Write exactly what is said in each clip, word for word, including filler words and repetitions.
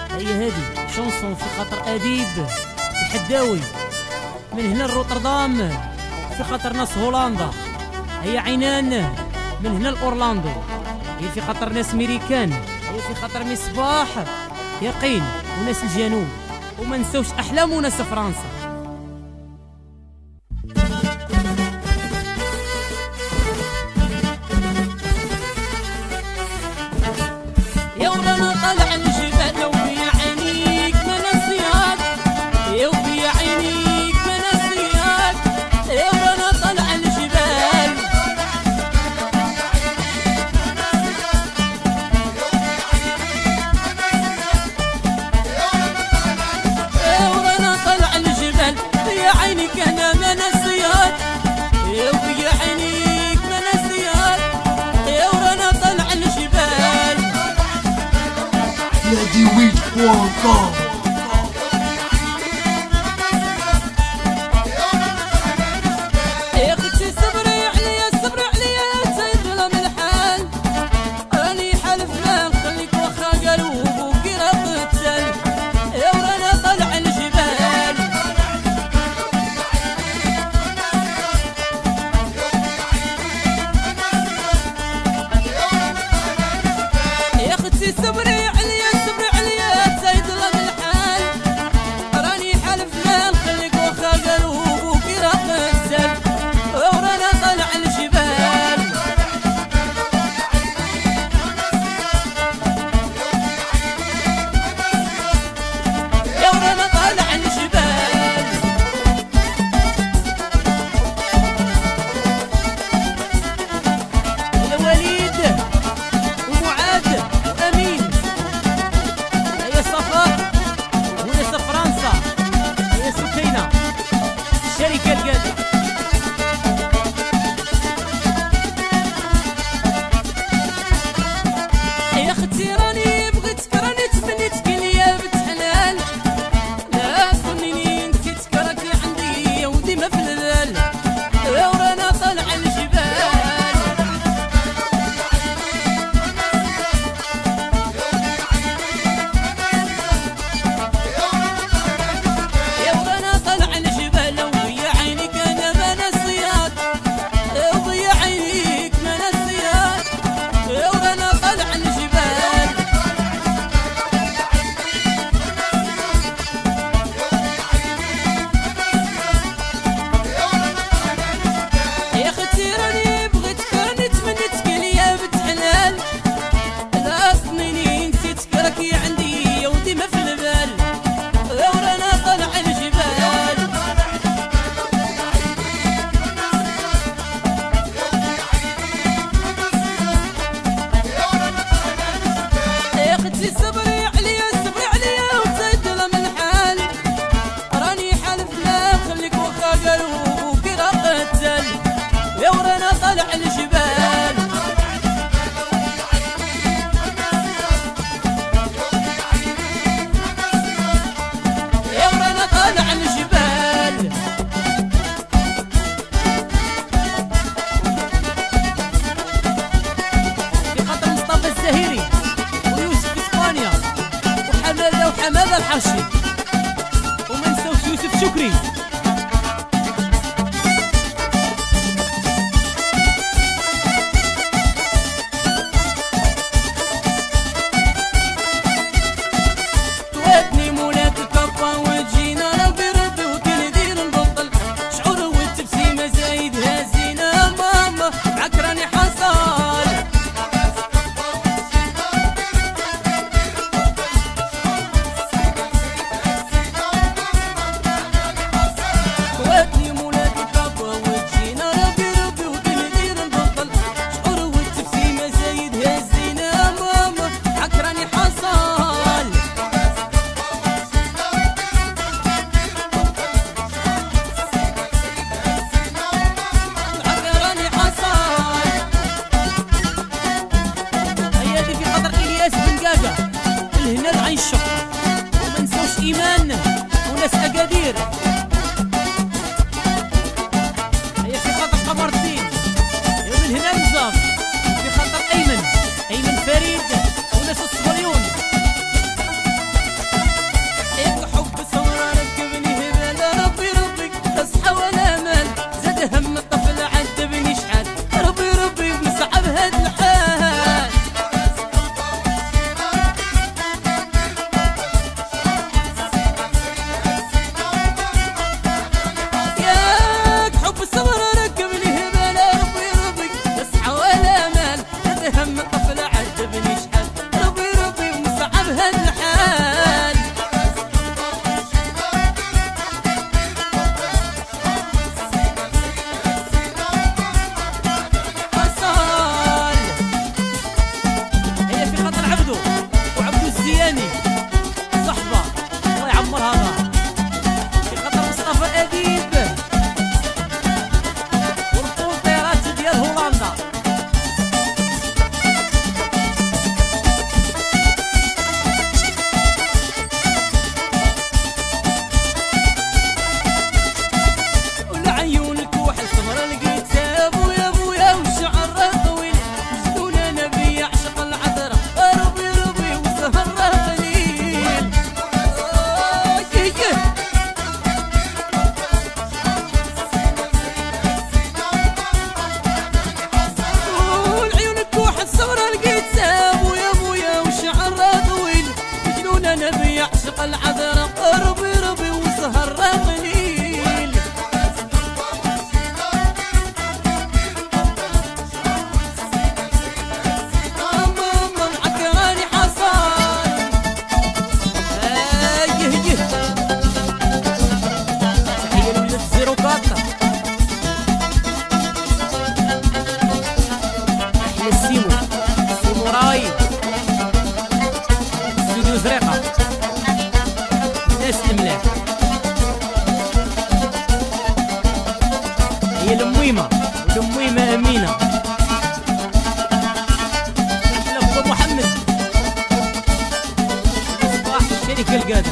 هي هادي شونسون في خاطر أديب الحداوي، من هنا لروتردام في خاطر ناس هولندا. هي عينان من هنا لأورلاندو، هي في خاطر ناس ميريكان، هي في خاطر مصباح يقين وناس الجنوب، وما نساوش أحلام وناس فرنسا. يا ورانا طلع الجبال وفي عينيك ما نسياك، يا وفي عينيك ما نسياك، يا ورانا طلع الجبال. يا ورانا طلع الجبال يا عينيك انا ما نسياك، يا وفي عينيك ما نسياك، يا ورانا طلع الجبال. Yadiwich point com يا اختي صبري عليا صبري عليا تيظلم الحال، راني حالف ما نخليك واخا قالوا بوكي راه قتال، يا ورانا طلع الجبال. يا اختي صبري عليا صبري عليا تيظلم الحال، راني حالف ما نخليك واخا قالوا بوكي راه قتال، يا ورانا طلع الجبال. يا ورانا طلع الجبال. يا وليد ومعاد وامين، هيا صفاء وناس فرنسا، هيا سكينه الشركه القاده. يا اختي راني بغيتك راني تمنيتك ليا بنت حلال، لا تظنيني نسيتك راكي عندي وديما في البال، يا ورانا طلع الجبال. يا ورانا طلع الجبال وفي عينيك انا ما نسياك، وفي عينيك ما نسياك، يا ورانا طلع الجبال. يا اختي راني بغيتك راني تمنيتك ليا بنت حلال، لا تظنيني نسيتك راكي عندي وديما في البال، يا ورانا طلع الجبال. يا اختي صبري عليا صبري عليا وتيظلم الحال، راني حالف لا نخليك واخا قالوا بوكي راه قتال، يا ورانا طلع الجبال. يا ورانا طلع الجبال. في خاطر مصطفى الزهيري ويوسف اسبانيا وحماده وحماده الحرشي، وما نساوش يوسف شكري. تواتني مولاك كفا وتجينا ربي ربي وكندير نبطل، شعور والتبسيمه زايدها زينه ماما معاك راني حصال. تواتني مولاك كفا وتجينا ربي ربي وكندير نبطل، شعور والتبسيمه زايدها زينه ماما معاك راني حصال. معاك راني حصال. هيا دي في خاطر الياس بن قاقا الهنا العين الشقه، وما نساوش ايمان وناس اكادير. هيا في خاطر قمر الدين، هيا من هنا نزاف، في خاطر ايمن ايمن فريد وناس الصبريون. الحفلة عجبني شحال ربي ربي ومصعب هاد الحال حصل هي في خاطر عبدو وعبدو الزياني صحبة الله يعمر هذا في خاطر مصطفى أديب والطيرات ديال هولندا ولا عيونك وحل سمرة لقيتها بويا بويا والشعر طويل جنون نبي يعشق العذرة ربي ربي وسهر قليل والعيونك وحل سمرة لقيتها بويا بويا والشعر طويل جنون نبي يعشق العذرة ربي ربي وسهر قليل ماما معك راني حصان ايه يه تحية لولاد زيرو كاطا احلى السيمو سيمو راي استوديو زريقة ناس الملاح هي المويمة المويمة أمينة أحلى أبو محمد صباح الشركة القادرة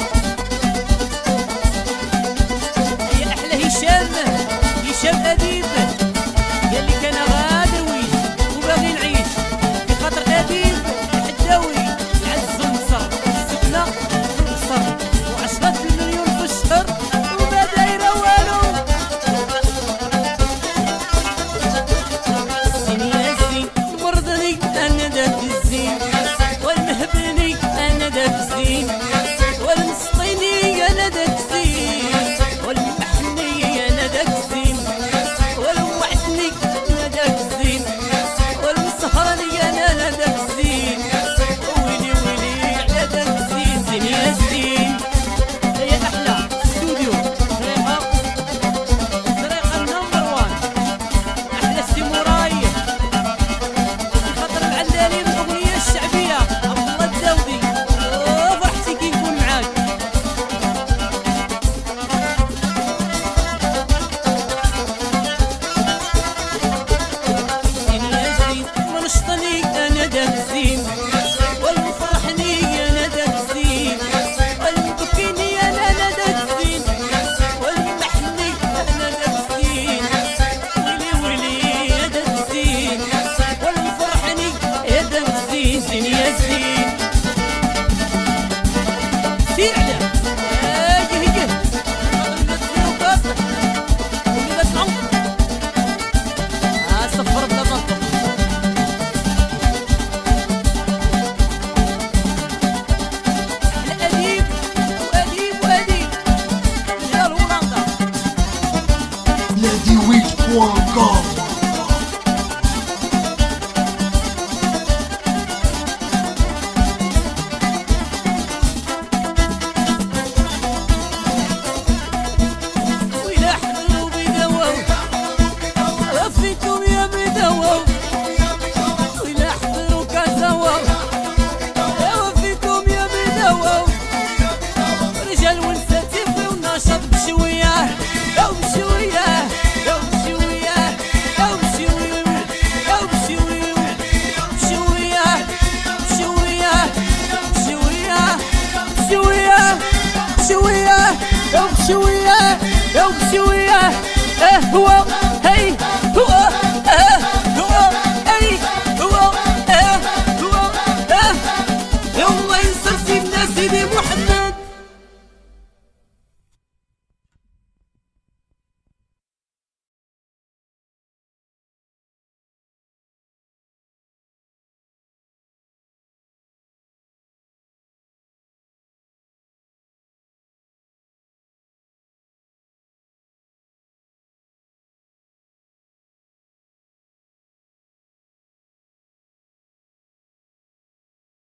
هي أحلى هشام هشام أديب قال لي كان غادر ويش وباغي نعيش في خاطر أديب الحداوي العز ونصر سكنة في القصر وعشرة المليون في الشهر وما دايرة والو الزين يا الزين مرضني أنا داك الزين والمهبني أنا داك الزين والمسطيني أنا داك الزين والمحني أنا داك الزين والوعدني أنا داك الزين والمسهرني أنا أنا داك الزين ويلي ويلي على داك الزين زين يا الزين هي أحلى استوديو زريقة زريقة نمبر وان أحلى السيموراي في خاطر العلالين الأغنية الشعبية عبد الله الداودي أوه فرحتي كي نكون معاك زين يا زين ونشطني أنا داك الزين والمفرحني أنا داك الزين والمبكيني أنا أنا داك الزين والمحني أنا داك الزين ويلي ويلي يا داك الزين والمفرحني يا داك الزين زين يا زين سير على هاي هي ولاد زيرو كاطا ولاد العمر صفر بلا منطق الأديب وأديب وأديب رجال هولندا نادي ويك بوان كوم. وإلى حلو بيدوو وفيكم يا بيدوو وإلى حلو كازوو وفيكم يا بيدوو رجال ونساء تيفي ونشاط بشوية أو بشوية أو بشوية أو بشوية أو بشوية بشوية بشوية بشوية بشوية بشوية أو بشوية أو بشوية إيه هو